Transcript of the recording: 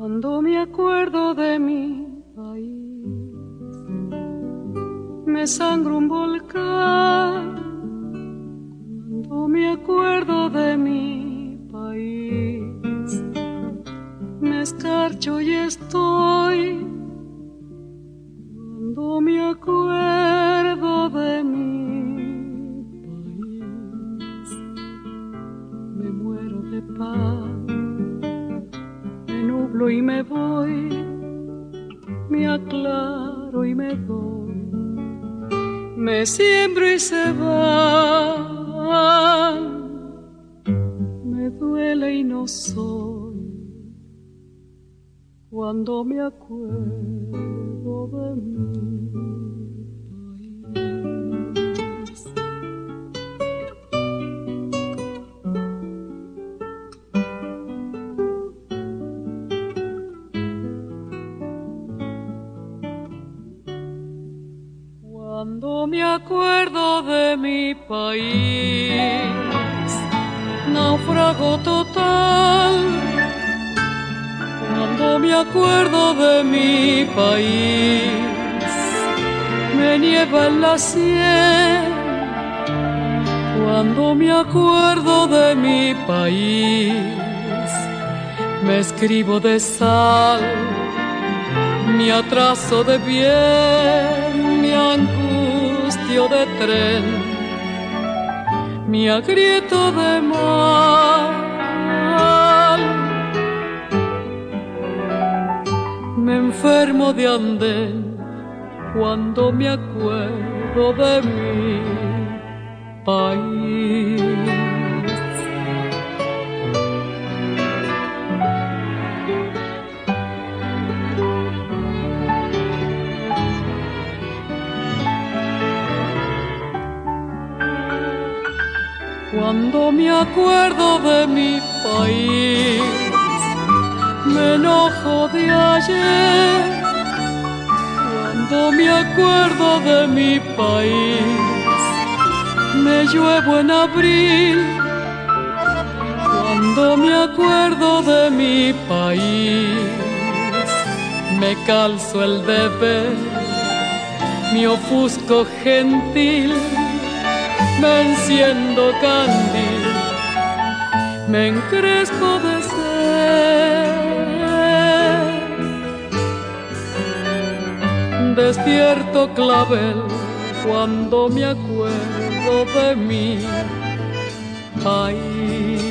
Cuando me acuerdo de mi país, me sangra un volcán. Cuando me acuerdo de mi país, me escarcho y estoy. Cuando me acuerdo de mi país, me muero de paz. Nublo y me voy, me aclaro y me doy, me siembro y se van, me duele y no soy. Cuando me acuerdo de mi país. Cuando me acuerdo de mi país, náufrago total. Cuando me acuerdo de mi país, me nieva en la sien. Cuando me acuerdo de mi país, me escribo de sal, mi atraso de bien, mi angustio de tren, mi agrieto de mal. Me enfermo de andén cuando me acuerdo de mi país. Cuando me acuerdo de mi país, me enojo de ayer. Cuando me acuerdo de mi país, me lluevo en abril. Cuando me acuerdo de mi país, me calzo el deber, me ofusco gentil, me enciendo candil, me encresco de sed, despierto clavel cuando me acuerdo de mi país.